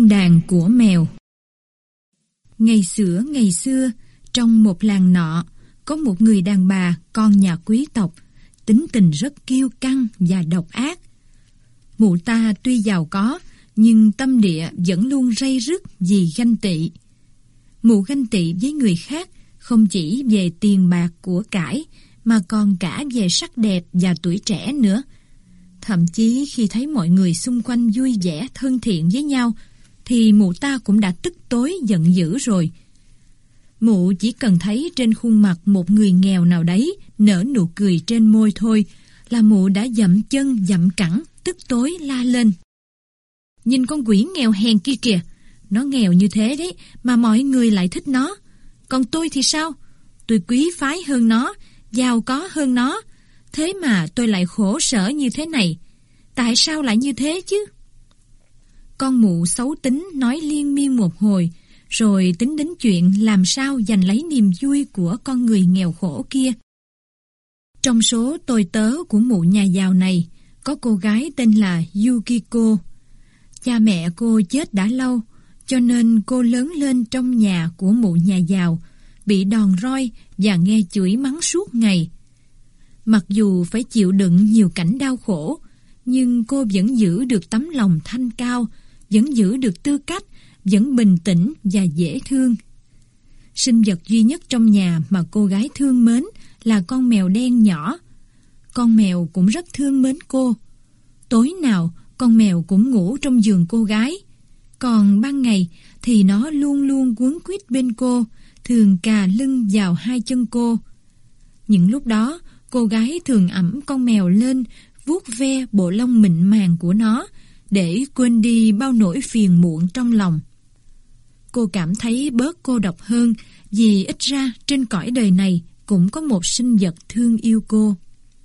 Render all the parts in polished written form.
Công đàn của mèo. Ngày xưa, trong một làng nọ, có một người đàn bà con nhà quý tộc, tính tình rất kiêu căng và độc ác. Mụ ta tuy giàu có, nhưng tâm địa vẫn luôn ray rứt vì ganh tị. Mụ ganh tị với người khác không chỉ về tiền bạc của cải, mà còn cả về sắc đẹp và tuổi trẻ nữa. Thậm chí khi thấy mọi người xung quanh vui vẻ thân thiện với nhau, thì mụ ta cũng đã tức tối giận dữ rồi. Mụ chỉ cần thấy trên khuôn mặt một người nghèo nào đấy nở nụ cười trên môi thôi, là mụ đã dậm chân dậm cẳng, tức tối la lên: "Nhìn con quỷ nghèo hèn kia kìa, nó nghèo như thế đấy mà mọi người lại thích nó. Còn tôi thì sao? Tôi quý phái hơn nó, giàu có hơn nó, thế mà tôi lại khổ sở như thế này. Tại sao lại như thế chứ?" Con mụ xấu tính nói liên miên một hồi, rồi tính đến chuyện làm sao giành lấy niềm vui của con người nghèo khổ kia. Trong số tôi tớ của mụ nhà giàu này, có cô gái tên là Yukiko. Cha mẹ cô chết đã lâu, cho nên cô lớn lên trong nhà của mụ nhà giàu, bị đòn roi và nghe chửi mắng suốt ngày. Mặc dù phải chịu đựng nhiều cảnh đau khổ, nhưng cô vẫn giữ được tấm lòng thanh cao, vẫn giữ được tư cách, vẫn bình tĩnh và dễ thương. Sinh vật duy nhất trong nhà mà cô gái thương mến là con mèo đen nhỏ. Con mèo cũng rất thương mến cô. Tối nào con mèo cũng ngủ trong giường cô gái, còn ban ngày thì nó luôn luôn quấn quýt bên cô, thường cà lưng vào hai chân cô. Những lúc đó, cô gái thường ẵm con mèo lên, vuốt ve bộ lông mịn màng của nó để quên đi bao nỗi phiền muộn trong lòng. Cô cảm thấy bớt cô độc hơn, vì ít ra trên cõi đời này cũng có một sinh vật thương yêu cô.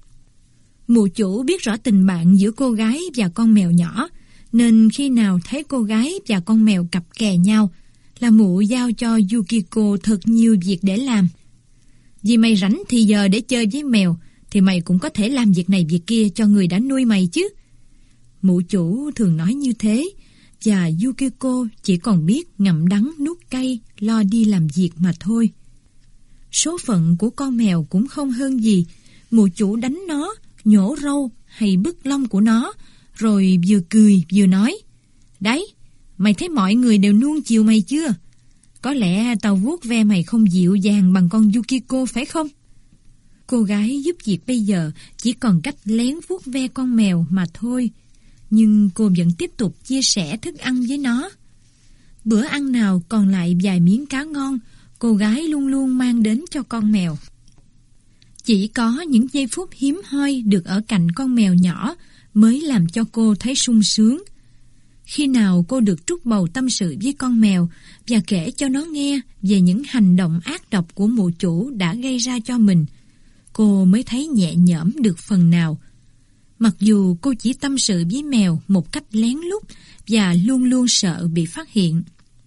Mụ chủ biết rõ tình bạn giữa cô gái và con mèo nhỏ, nên khi nào thấy cô gái và con mèo cặp kè nhau, là mụ giao cho Yukiko thật nhiều việc để làm. Vì mày rảnh thì giờ để chơi với mèo, thì mày cũng có thể làm việc này việc kia cho người đã nuôi mày chứ. Mụ chủ thường nói như thế, và Yukiko chỉ còn biết ngậm đắng nuốt cay, lo đi làm việc mà thôi. Số phận của con mèo cũng không hơn gì. Mụ chủ đánh nó, nhổ râu hay bứt lông của nó, rồi vừa cười vừa nói: "Đấy, mày thấy mọi người đều nuông chiều mày chưa? Có lẽ tao vuốt ve mày không dịu dàng bằng con Yukiko phải không?" Cô gái giúp việc bây giờ chỉ còn cách lén vuốt ve con mèo mà thôi, nhưng cô vẫn tiếp tục chia sẻ thức ăn với nó. Bữa ăn nào còn lại vài miếng cá ngon, cô gái luôn luôn mang đến cho con mèo. Chỉ có những giây phút hiếm hoi được ở cạnh con mèo nhỏ mới làm cho cô thấy sung sướng. Khi nào cô được trút bầu tâm sự với con mèo và kể cho nó nghe về những hành động ác độc của mụ chủ đã gây ra cho mình, cô mới thấy nhẹ nhõm được phần nào. Mặc dù cô chỉ tâm sự với mèo một cách lén lút và luôn luôn sợ bị phát hiện.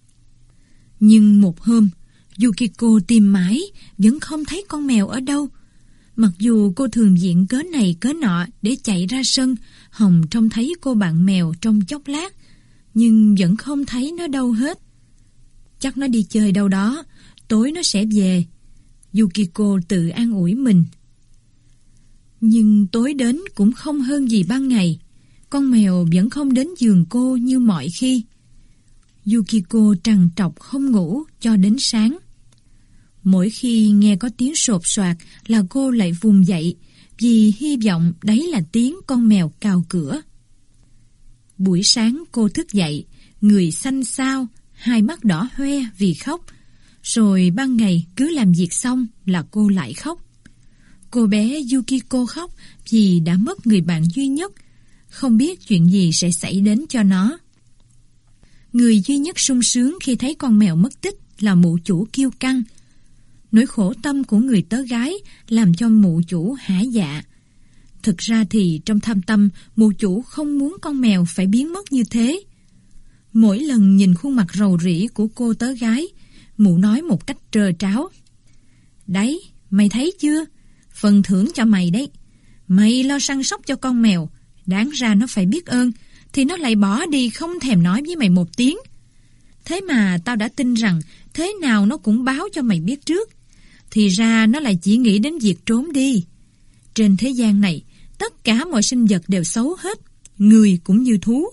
Nhưng một hôm, Yukiko tìm mãi vẫn không thấy con mèo ở đâu. Mặc dù cô thường viện cớ này cớ nọ để chạy ra sân hòng trông thấy cô bạn mèo trong chốc lát, nhưng vẫn không thấy nó đâu hết. Chắc nó đi chơi đâu đó, tối nó sẽ về, Yukiko tự an ủi mình. Nhưng tối đến cũng không hơn gì ban ngày. Con mèo vẫn không đến giường cô như mọi khi. Yukiko trằn trọc không ngủ cho đến sáng. Mỗi khi nghe có tiếng sột soạt là cô lại vùng dậy, vì hy vọng đấy là tiếng con mèo cào cửa. Buổi sáng cô thức dậy, người xanh xao, hai mắt đỏ hoe vì khóc. Rồi ban ngày cứ làm việc xong là cô lại khóc. Cô bé Yukiko khóc vì đã mất người bạn duy nhất, không biết chuyện gì sẽ xảy đến cho nó. Người duy nhất sung sướng khi thấy con mèo mất tích là mụ chủ kiêu căng. Nỗi khổ tâm của người tớ gái làm cho mụ chủ hả dạ. Thực ra thì trong thâm tâm, mụ chủ không muốn con mèo phải biến mất như thế. Mỗi lần nhìn khuôn mặt rầu rĩ của cô tớ gái, mụ nói một cách trơ tráo: "Đấy, mày thấy chưa? Phần thưởng cho mày đấy. Mày lo săn sóc cho con mèo, đáng ra nó phải biết ơn, thì nó lại bỏ đi không thèm nói với mày một tiếng. Thế mà tao đã tin rằng thế nào nó cũng báo cho mày biết trước. Thì ra nó lại chỉ nghĩ đến việc trốn đi. Trên thế gian này, tất cả mọi sinh vật đều xấu hết, người cũng như thú.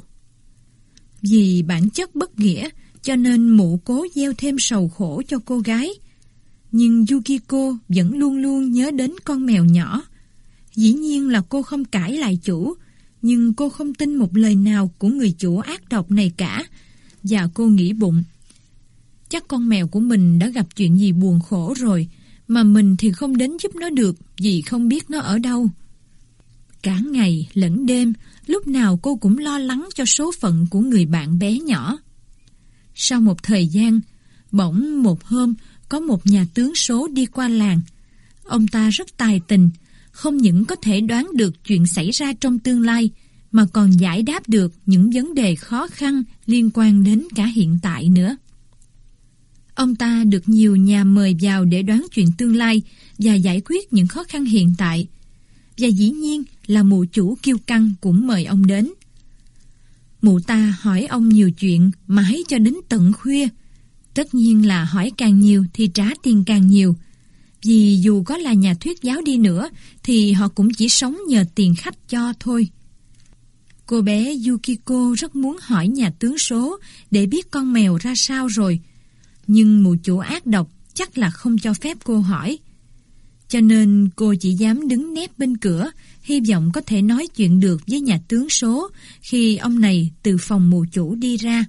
Vì bản chất bất nghĩa, cho nên mụ cố gieo thêm sầu khổ cho cô gái. Nhưng Yukiko vẫn luôn luôn nhớ đến con mèo nhỏ. Dĩ nhiên là cô không cãi lại chủ, nhưng cô không tin một lời nào của người chủ ác độc này cả. Và cô nghĩ bụng, chắc con mèo của mình đã gặp chuyện gì buồn khổ rồi, mà mình thì không đến giúp nó được vì không biết nó ở đâu. Cả ngày lẫn đêm, lúc nào cô cũng lo lắng cho số phận của người bạn bé nhỏ. Sau một thời gian, bỗng một hôm có một nhà tướng số đi qua làng. Ông ta rất tài tình, không những có thể đoán được chuyện xảy ra trong tương lai, mà còn giải đáp được những vấn đề khó khăn liên quan đến cả hiện tại nữa. Ông ta được nhiều nhà mời vào để đoán chuyện tương lai và giải quyết những khó khăn hiện tại. Và dĩ nhiên là mụ chủ kiêu căng cũng mời ông đến. Mụ ta hỏi ông nhiều chuyện mãi cho đến tận khuya. Tất nhiên là hỏi càng nhiều thì trả tiền càng nhiều. Vì dù có là nhà thuyết giáo đi nữa thì họ cũng chỉ sống nhờ tiền khách cho thôi. Cô bé Yukiko rất muốn hỏi nhà tướng số để biết con mèo ra sao rồi. Nhưng mụ chủ ác độc chắc là không cho phép cô hỏi. Cho nên cô chỉ dám đứng nép bên cửa, hy vọng có thể nói chuyện được với nhà tướng số khi ông này từ phòng mụ chủ đi ra.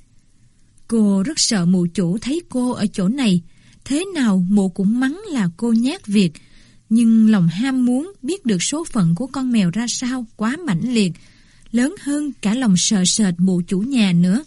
Cô rất sợ mụ chủ thấy cô ở chỗ này, thế nào mụ cũng mắng là cô nhát việc, nhưng lòng ham muốn biết được số phận của con mèo ra sao quá mãnh liệt, lớn hơn cả lòng sợ sệt mụ chủ nhà nữa.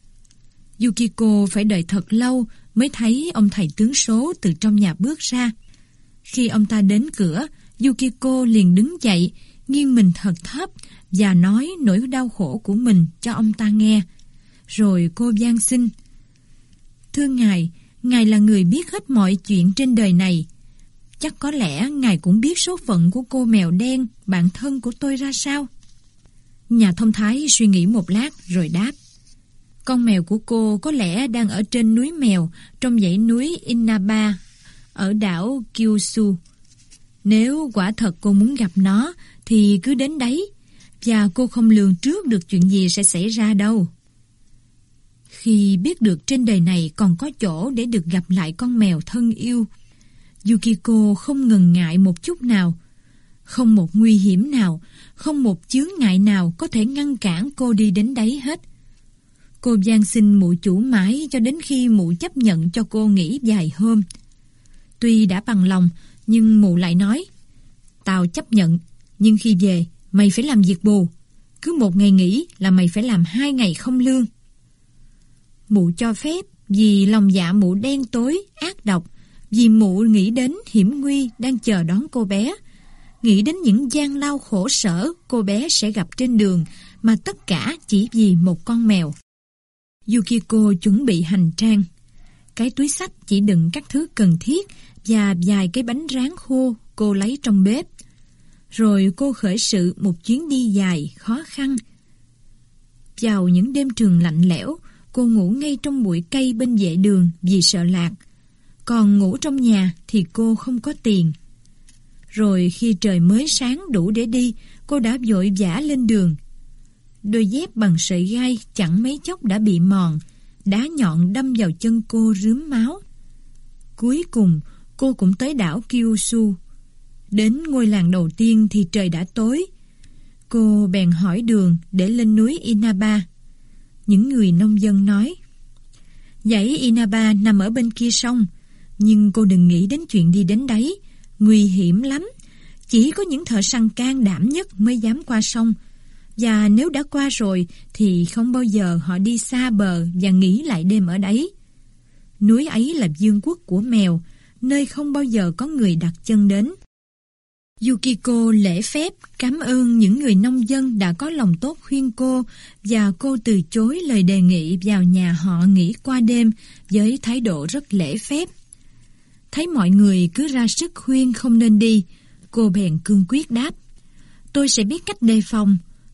Yukiko phải đợi thật lâu mới thấy ông thầy tướng số từ trong nhà bước ra. Khi ông ta đến cửa, Yukiko liền đứng dậy, nghiêng mình thật thấp và nói nỗi đau khổ của mình cho ông ta nghe. Rồi cô van xin: "Thưa ngài, ngài là người biết hết mọi chuyện trên đời này. Chắc có lẽ ngài cũng biết số phận của cô mèo đen, bạn thân của tôi ra sao?" Nhà thông thái suy nghĩ một lát rồi đáp: "Con mèo của cô có lẽ đang ở trên núi mèo trong dãy núi Inaba ở đảo Kyushu. Nếu quả thật cô muốn gặp nó thì cứ đến đấy, và cô không lường trước được chuyện gì sẽ xảy ra đâu." Khi biết được trên đời này còn có chỗ để được gặp lại con mèo thân yêu, Yukiko không ngần ngại một chút nào. Không một nguy hiểm nào, không một chướng ngại nào có thể ngăn cản cô đi đến đấy hết. Cô van xin mụ chủ mãi cho đến khi mụ chấp nhận cho cô nghỉ vài hôm. Tuy đã bằng lòng, nhưng mụ lại nói: "Tao chấp nhận, nhưng khi về mày phải làm việc bù. Cứ một ngày nghỉ là mày phải làm 2 ngày không lương." Mụ cho phép vì lòng dạ mụ đen tối, ác độc, vì mụ nghĩ đến hiểm nguy đang chờ đón cô bé, nghĩ đến những gian lao khổ sở cô bé sẽ gặp trên đường, mà tất cả chỉ vì một con mèo. Yukiko chuẩn bị hành trang. Cái túi xách chỉ đựng các thứ cần thiết và vài cái bánh rán khô cô lấy trong bếp. Rồi cô khởi sự một chuyến đi dài, khó khăn. Vào những đêm trường lạnh lẽo, cô ngủ ngay trong bụi cây bên vệ đường vì sợ lạc. Còn ngủ trong nhà thì cô không có tiền. Rồi khi trời mới sáng đủ để đi, cô đã vội vã lên đường. Đôi dép bằng sợi gai chẳng mấy chốc đã bị mòn, đá nhọn đâm vào chân cô rướm máu. Cuối cùng, cô cũng tới đảo Kyushu. Đến ngôi làng đầu tiên thì trời đã tối. Cô bèn hỏi đường để lên núi Inaba. Những người nông dân nói: "Dãy Inaba nằm ở bên kia sông, nhưng cô đừng nghĩ đến chuyện đi đến đấy, nguy hiểm lắm. Chỉ có những thợ săn can đảm nhất mới dám qua sông. Và nếu đã qua rồi thì không bao giờ họ đi xa bờ và nghỉ lại đêm ở đấy. Núi ấy là vương quốc của mèo, nơi không bao giờ có người đặt chân đến." Yukiko lễ phép cảm ơn những người nông dân đã có lòng tốt khuyên cô, và cô từ chối lời đề nghị vào nhà họ nghỉ qua đêm với thái độ rất lễ phép. Thấy mọi người cứ ra sức khuyên không nên đi, cô bèn cương quyết đáp: "Tôi sẽ biết cách đề phòng.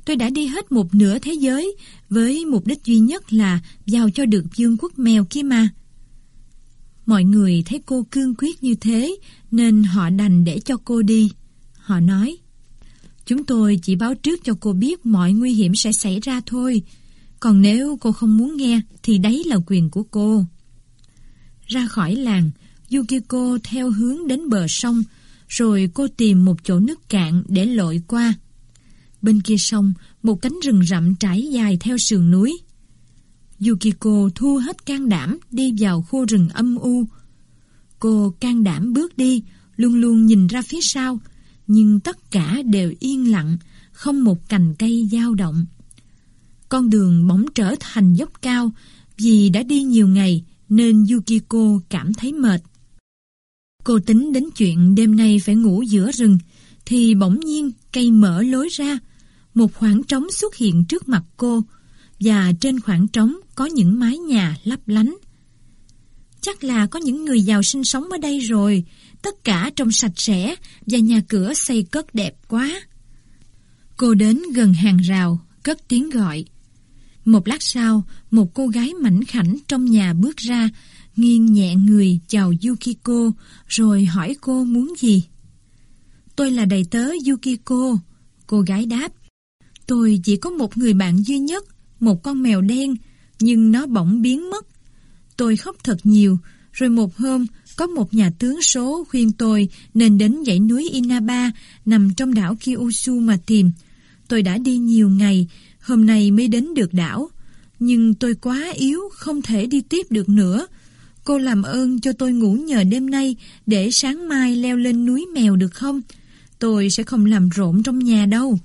Tôi đã đi hết một nửa thế giới với mục đích duy nhất là vào cho được vương quốc mèo kia mà. Mọi người thấy cô cương quyết như thế nên họ đành để cho cô đi. Họ nói, chúng tôi chỉ báo trước cho cô biết mọi nguy hiểm sẽ xảy ra thôi. Còn nếu cô không muốn nghe thì đấy là quyền của cô. Ra khỏi làng, Yukiko theo hướng đến bờ sông, rồi cô tìm một chỗ nước cạn để lội qua. Bên kia sông, một cánh rừng rậm trải dài theo sườn núi. Yukiko thu hết can đảm đi vào khu rừng âm u. Cô can đảm bước đi, luôn luôn nhìn ra phía sau, nhưng tất cả đều yên lặng, không một cành cây dao động. Con đường bỗng trở thành dốc cao, vì đã đi nhiều ngày nên Yukiko cảm thấy mệt. Cô tính đến chuyện đêm nay phải ngủ giữa rừng, thì bỗng nhiên cây mở lối ra. Một khoảng trống xuất hiện trước mặt cô, và trên khoảng trống có những mái nhà lấp lánh. Chắc là có những người giàu sinh sống ở đây rồi, tất cả trông sạch sẽ và nhà cửa xây cất đẹp quá. Cô đến gần hàng rào, cất tiếng gọi. Một lát sau, một cô gái mảnh khảnh trong nhà bước ra, nghiêng nhẹ người chào Yukiko, rồi hỏi cô muốn gì. Tôi là đầy tớ Yukiko, cô gái đáp. Tôi chỉ có một người bạn duy nhất, một con mèo đen, nhưng nó bỗng biến mất. Tôi khóc thật nhiều, rồi một hôm có một nhà tướng số khuyên tôi nên đến dãy núi Inaba nằm trong đảo Kyushu mà tìm. Tôi đã đi nhiều ngày, hôm nay mới đến được đảo, nhưng tôi quá yếu, không thể đi tiếp được nữa. Cô làm ơn cho tôi ngủ nhờ đêm nay để sáng mai leo lên núi mèo được không? Tôi sẽ không làm rộn trong nhà đâu.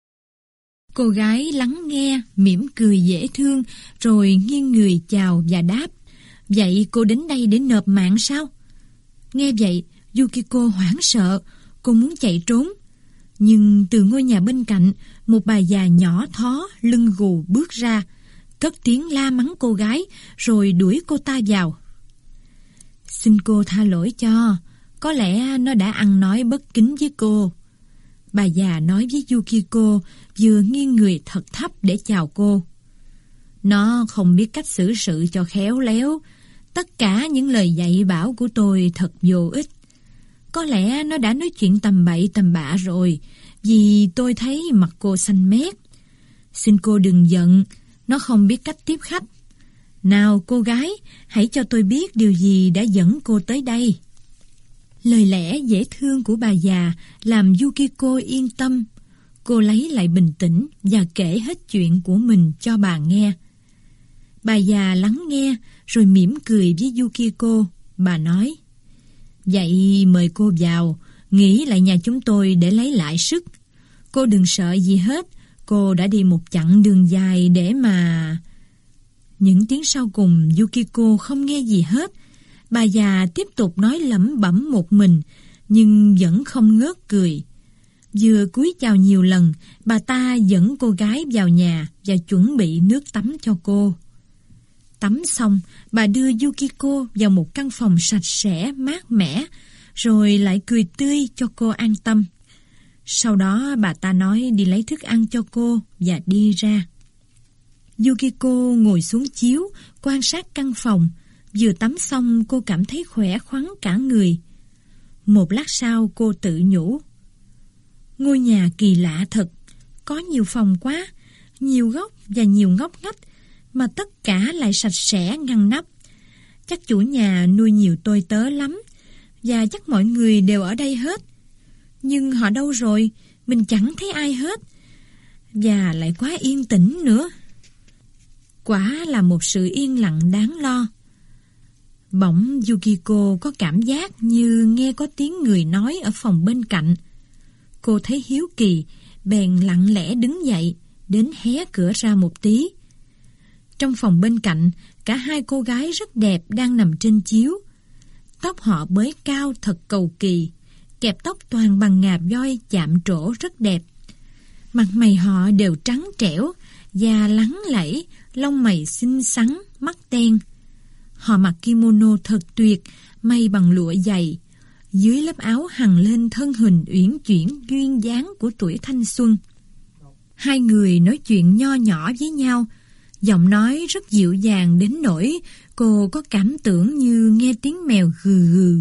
Cô gái lắng nghe, mỉm cười dễ thương, rồi nghiêng người chào và đáp. Vậy cô đến đây để nộp mạng sao? Nghe vậy, Yukiko hoảng sợ, cô muốn chạy trốn. Nhưng từ ngôi nhà bên cạnh, một bà già nhỏ thó, lưng gù bước ra, cất tiếng la mắng cô gái, rồi đuổi cô ta vào. Xin cô tha lỗi cho, có lẽ nó đã ăn nói bất kính với cô. Bà già nói với Yukiko, vừa nghiêng người thật thấp để chào cô. Nó không biết cách xử sự cho khéo léo. Tất cả những lời dạy bảo của tôi thật vô ích. Có lẽ nó đã nói chuyện tầm bậy tầm bạ rồi, vì tôi thấy mặt cô xanh mét. Xin cô đừng giận, nó không biết cách tiếp khách. Nào cô gái, hãy cho tôi biết điều gì đã dẫn cô tới đây. Lời lẽ dễ thương của bà già làm Yukiko yên tâm. Cô lấy lại bình tĩnh và kể hết chuyện của mình cho bà nghe. Bà già lắng nghe rồi mỉm cười với Yukiko. Bà nói, vậy mời cô vào, nghỉ lại nhà chúng tôi để lấy lại sức. Cô đừng sợ gì hết, cô đã đi một chặng đường dài để mà... Những tiếng sau cùng Yukiko không nghe gì hết. Bà già tiếp tục nói lẩm bẩm một mình, nhưng vẫn không ngớt cười. Vừa cúi chào nhiều lần, bà ta dẫn cô gái vào nhà và chuẩn bị nước tắm cho cô. Tắm xong, bà đưa Yukiko vào một căn phòng sạch sẽ, mát mẻ, rồi lại cười tươi cho cô an tâm. Sau đó bà ta nói đi lấy thức ăn cho cô và đi ra. Yukiko ngồi xuống chiếu, quan sát căn phòng. Vừa tắm xong cô cảm thấy khỏe khoắn cả người. Một lát sau cô tự nhủ, ngôi nhà kỳ lạ thật, có nhiều phòng quá, nhiều góc và nhiều ngóc ngách, mà tất cả lại sạch sẽ ngăn nắp. Chắc chủ nhà nuôi nhiều tôi tớ lắm, và chắc mọi người đều ở đây hết. Nhưng họ đâu rồi, mình chẳng thấy ai hết, và lại quá yên tĩnh nữa. Quả là một sự yên lặng đáng lo. Bỗng Yukiko có cảm giác như nghe có tiếng người nói ở phòng bên cạnh. Cô thấy hiếu kỳ, bèn lặng lẽ đứng dậy, đến hé cửa ra một tí. Trong phòng bên cạnh, cả hai cô gái rất đẹp đang nằm trên chiếu. Tóc họ bới cao thật cầu kỳ, kẹp tóc toàn bằng ngà voi chạm trổ rất đẹp. Mặt mày họ đều trắng trẻo, da lắng lẫy, lông mày xinh xắn, mắt đen. Họ mặc kimono thật tuyệt, may bằng lụa dày. Dưới lớp áo hằn lên thân hình uyển chuyển duyên dáng của tuổi thanh xuân. Hai người nói chuyện nho nhỏ với nhau, giọng nói rất dịu dàng đến nỗi cô có cảm tưởng như nghe tiếng mèo gừ gừ.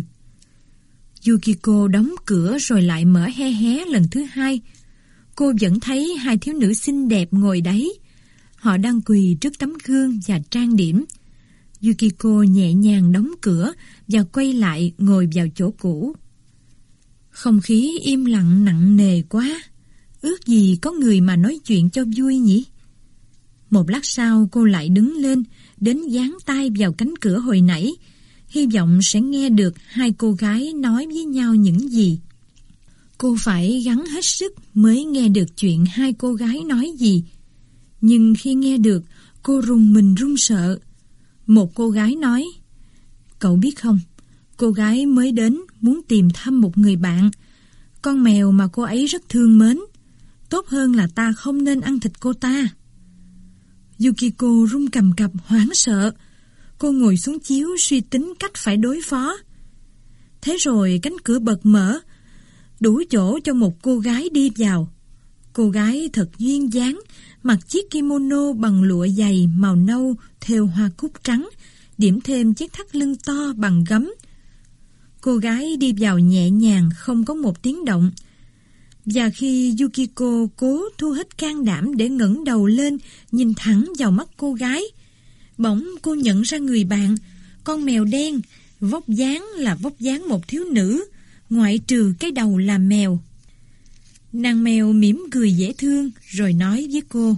Yukiko đóng cửa rồi lại mở hé hé lần thứ hai. Cô vẫn thấy hai thiếu nữ xinh đẹp ngồi đấy. Họ đang quỳ trước tấm gương và trang điểm. Yukiko nhẹ nhàng đóng cửa và quay lại ngồi vào chỗ cũ. Không khí im lặng nặng nề quá. Ước gì có người mà nói chuyện cho vui nhỉ? Một lát sau cô lại đứng lên, đến dán tay vào cánh cửa hồi nãy, hy vọng sẽ nghe được hai cô gái nói với nhau những gì. Cô phải gắng hết sức mới nghe được chuyện hai cô gái nói gì. Nhưng khi nghe được, cô rùng mình run sợ. Một cô gái nói: "Cậu biết không, cô gái mới đến muốn tìm thăm một người bạn. Con mèo mà cô ấy rất thương mến. Tốt hơn là ta không nên ăn thịt cô ta." Yukiko run cầm cập hoảng sợ. Cô ngồi xuống chiếu suy tính cách phải đối phó. Thế rồi cánh cửa bật mở, đủ chỗ cho một cô gái đi vào. Cô gái thật duyên dáng, mặc chiếc kimono bằng lụa dày màu nâu thêu hoa cúc trắng, điểm thêm chiếc thắt lưng to bằng gấm. Cô gái đi vào nhẹ nhàng, không có một tiếng động. Và khi Yukiko cố thu hết can đảm để ngẩng đầu lên nhìn thẳng vào mắt cô gái, bỗng cô nhận ra người bạn, con mèo đen, vóc dáng là vóc dáng một thiếu nữ, ngoại trừ cái đầu là mèo. Nàng mèo mỉm cười dễ thương rồi nói với cô: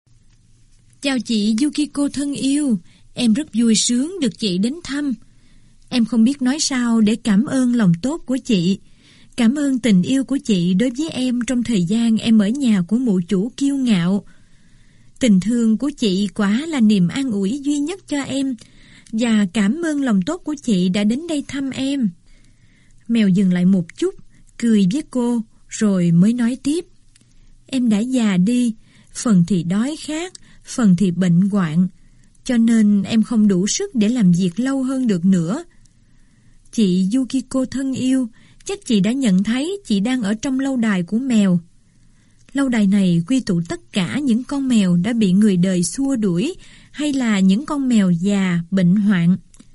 "Chào chị Yukiko thân yêu, em rất vui sướng được chị đến thăm. Em không biết nói sao để cảm ơn lòng tốt của chị. Cảm ơn tình yêu của chị đối với em trong thời gian em ở nhà của mụ chủ kiêu ngạo. Tình thương của chị quả là niềm an ủi duy nhất cho em. Và cảm ơn lòng tốt của chị đã đến đây thăm em." Mèo dừng lại một chút, cười với cô, rồi mới nói tiếp: "Em đã già đi, phần thì đói khát, phần thì bệnh hoạn, cho nên em không đủ sức để làm việc lâu hơn được nữa. Chị Yukiko thân yêu, chắc chị đã nhận thấy chị đang ở trong lâu đài của mèo. Lâu đài này quy tụ tất cả những con mèo đã bị người đời xua đuổi, hay là những con mèo già, bệnh hoạn.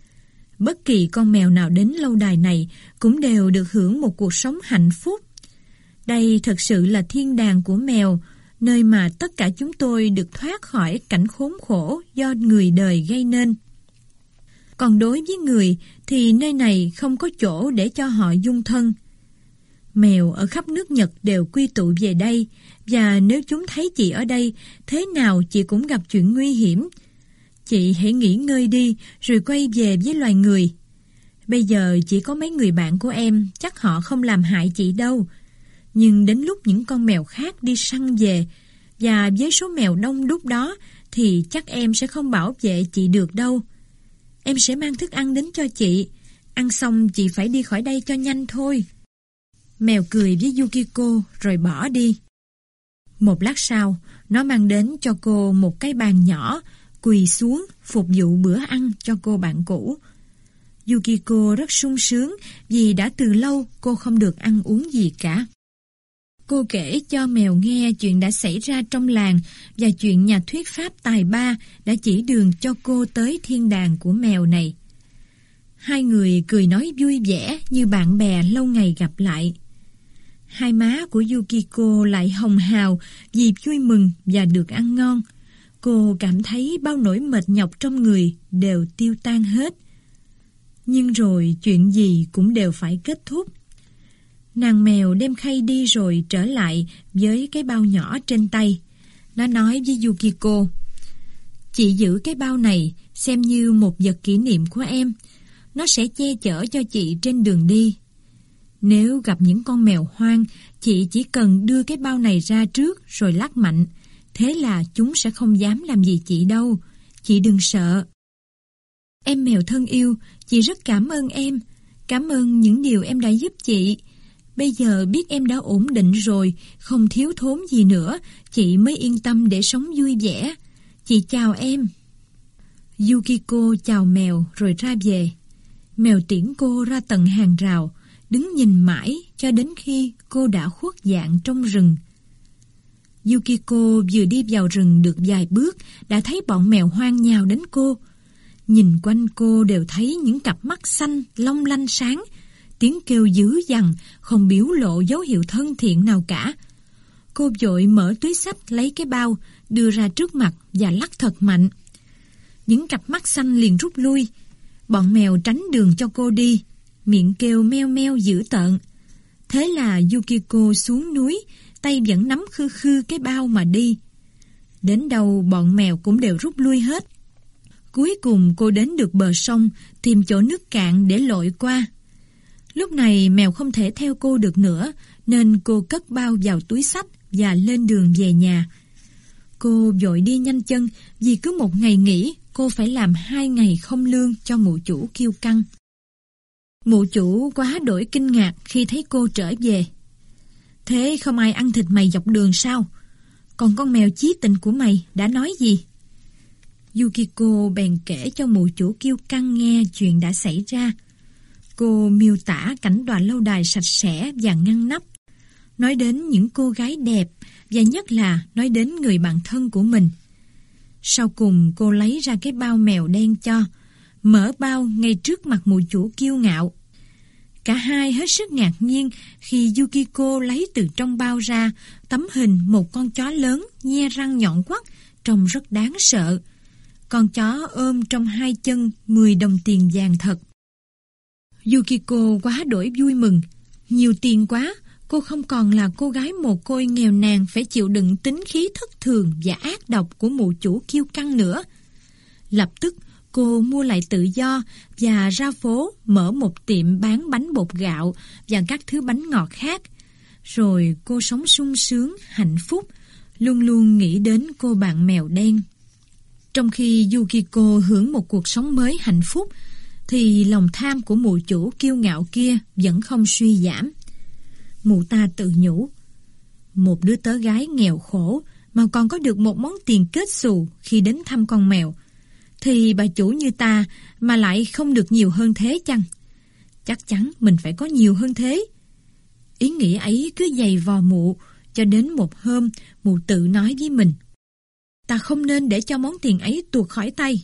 Bất kỳ con mèo nào đến lâu đài này cũng đều được hưởng một cuộc sống hạnh phúc. Đây thật sự là thiên đàng của mèo, nơi mà tất cả chúng tôi được thoát khỏi cảnh khốn khổ do người đời gây nên. Còn đối với người thì nơi này không có chỗ để cho họ dung thân. Mèo ở khắp nước Nhật đều quy tụ về đây, và nếu chúng thấy chị ở đây, thế nào chị cũng gặp chuyện nguy hiểm. Chị hãy nghỉ ngơi đi rồi quay về với loài người. Bây giờ chỉ có mấy người bạn của em, chắc họ không làm hại chị đâu. Nhưng đến lúc những con mèo khác đi săn về, và với số mèo đông đúc đó, thì chắc em sẽ không bảo vệ chị được đâu. Em sẽ mang thức ăn đến cho chị. Ăn xong chị phải đi khỏi đây cho nhanh thôi." Mèo cười với Yukiko rồi bỏ đi. Một lát sau, nó mang đến cho cô một cái bàn nhỏ, quỳ xuống phục vụ bữa ăn cho cô bạn cũ. Yukiko rất sung sướng vì đã từ lâu cô không được ăn uống gì cả. Cô kể cho mèo nghe chuyện đã xảy ra trong làng và chuyện nhà thuyết pháp tài ba đã chỉ đường cho cô tới thiên đàng của mèo này. Hai người cười nói vui vẻ như bạn bè lâu ngày gặp lại. Hai má của Yukiko lại hồng hào vì vui mừng và được ăn ngon. Cô cảm thấy bao nỗi mệt nhọc trong người đều tiêu tan hết. Nhưng rồi chuyện gì cũng đều phải kết thúc. Nàng mèo đem khay đi rồi trở lại với cái bao nhỏ trên tay. Nó nói với Yukiko: "Chị giữ cái bao này xem như một vật kỷ niệm của em. Nó sẽ che chở cho chị trên đường đi. Nếu gặp những con mèo hoang, chị chỉ cần đưa cái bao này ra trước rồi lắc mạnh. Thế là chúng sẽ không dám làm gì chị đâu. Chị đừng sợ." "Em mèo thân yêu, chị rất cảm ơn em. Cảm ơn những điều em đã giúp chị. Bây giờ biết em đã ổn định rồi, không thiếu thốn gì nữa, chị mới yên tâm để sống vui vẻ. Chị chào em." Yukiko chào mèo rồi ra về. Mèo tiễn cô ra tận hàng rào, đứng nhìn mãi cho đến khi cô đã khuất dạng trong rừng. Yukiko vừa đi vào rừng được vài bước đã thấy bọn mèo hoang nhào đến cô. Nhìn quanh cô đều thấy những cặp mắt xanh long lanh sáng, tiếng kêu dữ dằn, không biểu lộ dấu hiệu thân thiện nào cả. Cô vội mở túi xách lấy cái bao, đưa ra trước mặt và lắc thật mạnh. Những cặp mắt xanh liền rút lui. Bọn mèo tránh đường cho cô đi, miệng kêu meo meo dữ tợn. Thế là Yukiko xuống núi, tay vẫn nắm khư khư cái bao mà đi. Đến đâu bọn mèo cũng đều rút lui hết. Cuối cùng cô đến được bờ sông, tìm chỗ nước cạn để lội qua. Lúc này mèo không thể theo cô được nữa, nên cô cất bao vào túi xách và lên đường về nhà. Cô vội đi nhanh chân, vì cứ một ngày nghỉ, cô phải làm 2 ngày không lương cho mụ chủ kiêu căng. Mụ chủ quá đổi kinh ngạc khi thấy cô trở về. Thế không ai ăn thịt mày dọc đường sao? Còn con mèo chí tình của mày đã nói gì? Yukiko bèn kể cho mụ chủ kiêu căng nghe chuyện đã xảy ra. Cô miêu tả cảnh tòa lâu đài sạch sẽ và ngăn nắp, nói đến những cô gái đẹp và nhất là nói đến người bạn thân của mình. Sau cùng cô lấy ra cái bao mèo đen cho, mở bao ngay trước mặt mụ chủ kiêu ngạo. Cả hai hết sức ngạc nhiên khi Yukiko lấy từ trong bao ra tấm hình một con chó lớn nhe răng nhọn quắt, trông rất đáng sợ. Con chó ôm trong 2 chân 10 đồng tiền vàng thật. Yukiko quá đổi vui mừng. Nhiều tiền quá, cô không còn là cô gái mồ côi nghèo nàn phải chịu đựng tính khí thất thường và ác độc của mụ chủ kiêu căng nữa. Lập tức cô mua lại tự do và ra phố mở một tiệm bán bánh bột gạo và các thứ bánh ngọt khác. Rồi cô sống sung sướng, hạnh phúc, luôn luôn nghĩ đến cô bạn mèo đen. Trong khi Yukiko hưởng một cuộc sống mới hạnh phúc, thì lòng tham của mụ chủ kiêu ngạo kia vẫn không suy giảm. Mụ ta tự nhủ, một đứa tớ gái nghèo khổ mà còn có được một món tiền kết xù khi đến thăm con mèo, thì bà chủ như ta mà lại không được nhiều hơn thế chăng? Chắc chắn mình phải có nhiều hơn thế. Ý nghĩ ấy cứ giày vò mụ, cho đến một hôm mụ tự nói với mình, ta không nên để cho món tiền ấy tuột khỏi tay.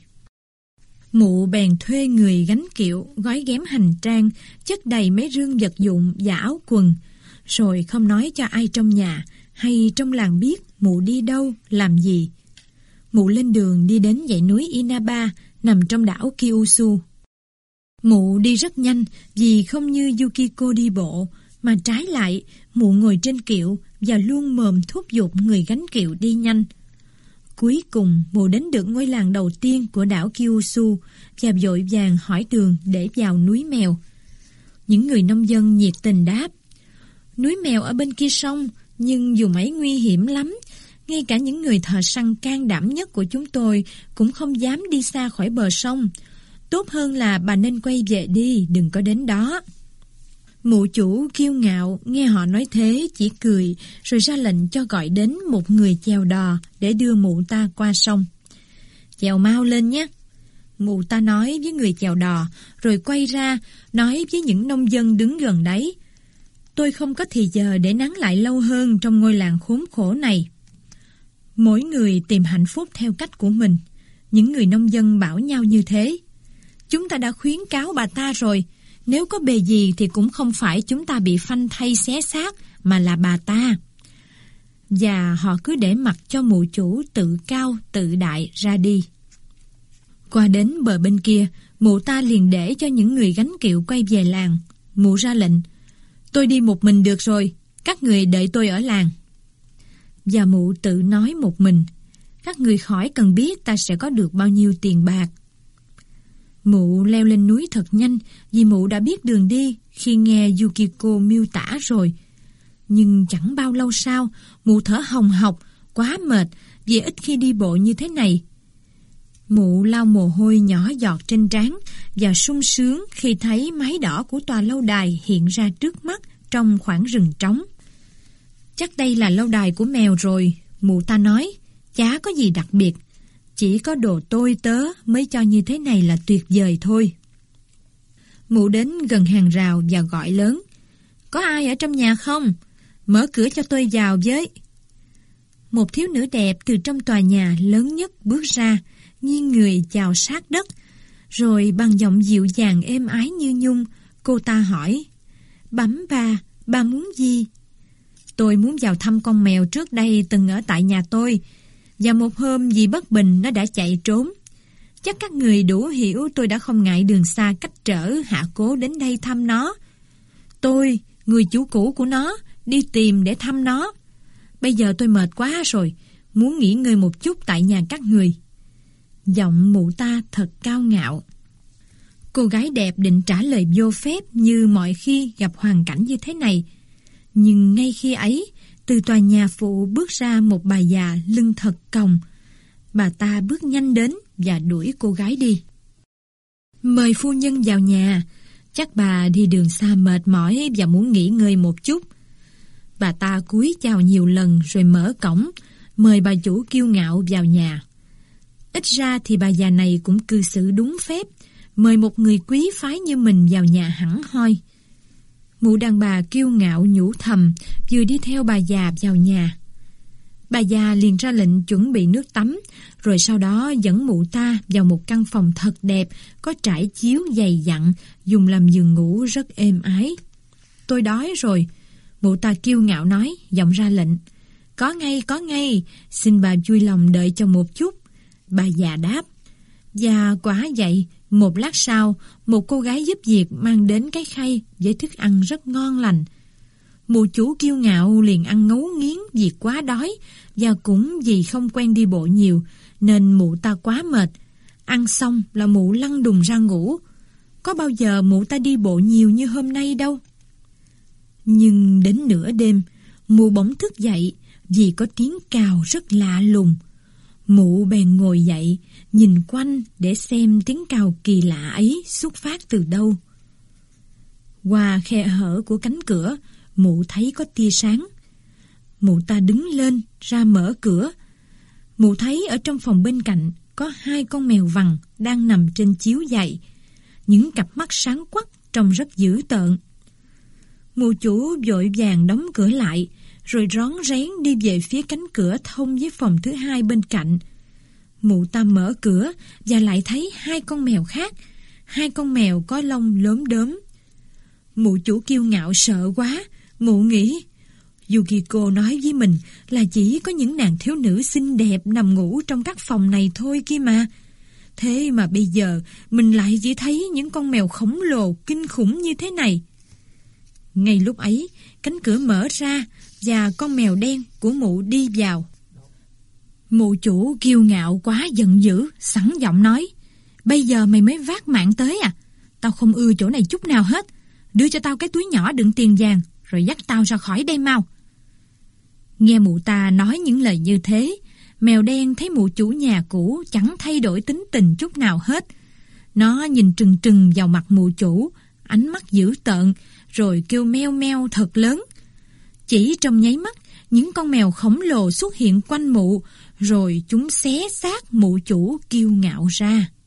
Mụ bèn thuê người gánh kiệu, gói ghém hành trang, chất đầy mấy rương vật dụng và áo quần, rồi không nói cho ai trong nhà hay trong làng biết mụ đi đâu, làm gì. Mụ lên đường đi đến dãy núi Inaba nằm trong đảo Kyushu. Mụ đi rất nhanh vì không như Yukiko đi bộ, mà trái lại mụ ngồi trên kiệu và luôn mồm thúc giục người gánh kiệu đi nhanh. Cuối cùng mụ đến được ngôi làng đầu tiên của đảo Kyushu và vội vàng hỏi đường để vào núi mèo. Những người nông dân nhiệt tình đáp, núi mèo ở bên kia sông, nhưng dù mấy nguy hiểm lắm, ngay cả những người thợ săn can đảm nhất của chúng tôi cũng không dám đi xa khỏi bờ sông. Tốt hơn là bà nên quay về đi, đừng có đến đó. Mụ chủ kiêu ngạo nghe họ nói thế chỉ cười, rồi ra lệnh cho gọi đến một người chèo đò để đưa mụ ta qua sông. Chèo mau lên nhé. Mụ ta nói với người chèo đò, rồi quay ra nói với những nông dân đứng gần đấy, tôi không có thì giờ để nán lại lâu hơn trong ngôi làng khốn khổ này. Mỗi người tìm hạnh phúc theo cách của mình. Những người nông dân bảo nhau như thế. Chúng ta đã khuyến cáo bà ta rồi, nếu có bề gì thì cũng không phải chúng ta bị phanh thây xé xác, mà là bà ta. Và họ cứ để mặc cho mụ chủ tự cao tự đại ra đi. Qua đến bờ bên kia, mụ ta liền để cho những người gánh kiệu quay về làng. Mụ ra lệnh, tôi đi một mình được rồi, các người đợi tôi ở làng. Và mụ tự nói một mình, các người khỏi cần biết ta sẽ có được bao nhiêu tiền bạc. Mụ leo lên núi thật nhanh vì mụ đã biết đường đi khi nghe Yukiko miêu tả rồi. Nhưng chẳng bao lâu sau, mụ thở hồng hộc, quá mệt vì ít khi đi bộ như thế này. Mụ lau mồ hôi nhỏ giọt trên trán và sung sướng khi thấy mái đỏ của tòa lâu đài hiện ra trước mắt trong khoảng rừng trống. Chắc đây là lâu đài của mèo rồi, mụ ta nói, chả có gì đặc biệt. Chỉ có đồ tôi tớ mới cho như thế này là tuyệt vời thôi. Mụ đến gần hàng rào và gọi lớn, có ai ở trong nhà không? Mở cửa cho tôi vào với. Một thiếu nữ đẹp từ trong tòa nhà lớn nhất bước ra, nghiêng người chào sát đất. Rồi bằng giọng dịu dàng êm ái như nhung, cô ta hỏi: "Bẩm bà muốn gì?" "Tôi muốn vào thăm con mèo trước đây từng ở tại nhà tôi. Và một hôm vì bất bình nó đã chạy trốn. Chắc các người đủ hiểu tôi đã không ngại đường xa cách trở hạ cố đến đây thăm nó. Tôi, người chủ cũ của nó, đi tìm để thăm nó. Bây giờ tôi mệt quá rồi, muốn nghỉ ngơi một chút tại nhà các người." Giọng mụ ta thật cao ngạo. Cô gái đẹp định trả lời vô phép như mọi khi gặp hoàn cảnh như thế này. Nhưng ngay khi ấy, từ tòa nhà phụ bước ra một bà già lưng thật còng. Bà ta bước nhanh đến và đuổi cô gái đi. "Mời phu nhân vào nhà. Chắc bà đi đường xa mệt mỏi và muốn nghỉ ngơi một chút." Bà ta cúi chào nhiều lần rồi mở cổng, mời bà chủ kiêu ngạo vào nhà. Ít ra thì bà già này cũng cư xử đúng phép, mời một người quý phái như mình vào nhà hẳn hoi. Mụ đàn bà kiêu ngạo nhủ thầm, vừa đi theo bà già vào nhà. Bà già liền ra lệnh chuẩn bị nước tắm, rồi sau đó dẫn mụ ta vào một căn phòng thật đẹp, có trải chiếu dày dặn, dùng làm giường ngủ rất êm ái. "Tôi đói rồi," mụ ta kiêu ngạo nói, giọng ra lệnh. Có ngay, xin bà vui lòng đợi cho một chút." Bà già đáp. Và quả vậy, một lát sau, một cô gái giúp việc mang đến cái khay với thức ăn rất ngon lành. Mụ chủ kiêu ngạo liền ăn ngấu nghiến vì quá đói, và cũng vì không quen đi bộ nhiều, nên mụ ta quá mệt. Ăn xong là mụ lăn đùng ra ngủ. Có bao giờ mụ ta đi bộ nhiều như hôm nay đâu. Nhưng đến nửa đêm, mụ bỗng thức dậy vì có tiếng cào rất lạ lùng. Mụ bèn ngồi dậy, nhìn quanh để xem tiếng cào kỳ lạ ấy xuất phát từ đâu. Qua khe hở của cánh cửa, mụ thấy có tia sáng. Mụ ta đứng lên, ra mở cửa. Mụ thấy ở trong phòng bên cạnh có 2 con mèo vằn đang nằm trên chiếu giày. Những cặp mắt sáng quắc trông rất dữ tợn. Mụ chủ vội vàng đóng cửa lại, rồi rón rén đi về phía cánh cửa thông với phòng thứ 2 bên cạnh. Mụ ta mở cửa và lại thấy 2 con mèo khác, 2 con mèo có lông lốm đốm. Mụ chủ kiêu ngạo sợ quá, mụ nghĩ, Yukiko nói với mình là chỉ có những nàng thiếu nữ xinh đẹp nằm ngủ trong các phòng này thôi kia mà. Thế mà bây giờ mình lại chỉ thấy những con mèo khổng lồ kinh khủng như thế này. Ngay lúc ấy, cánh cửa mở ra và con mèo đen của mụ đi vào. Mụ chủ kiêu ngạo quá giận dữ, sẵn giọng nói, "Bây giờ mày mới vác mạng tới à? Tao không ưa chỗ này chút nào hết. Đưa cho tao cái túi nhỏ đựng tiền vàng, rồi dắt tao ra khỏi đây mau." Nghe mụ ta nói những lời như thế, mèo đen thấy mụ chủ nhà cũ chẳng thay đổi tính tình chút nào hết. Nó nhìn trừng trừng vào mặt mụ chủ, ánh mắt dữ tợn, rồi kêu meo meo thật lớn. Chỉ trong nháy mắt, những con mèo khổng lồ xuất hiện quanh mụ, rồi chúng xé xác mụ chủ kiêu ngạo ra.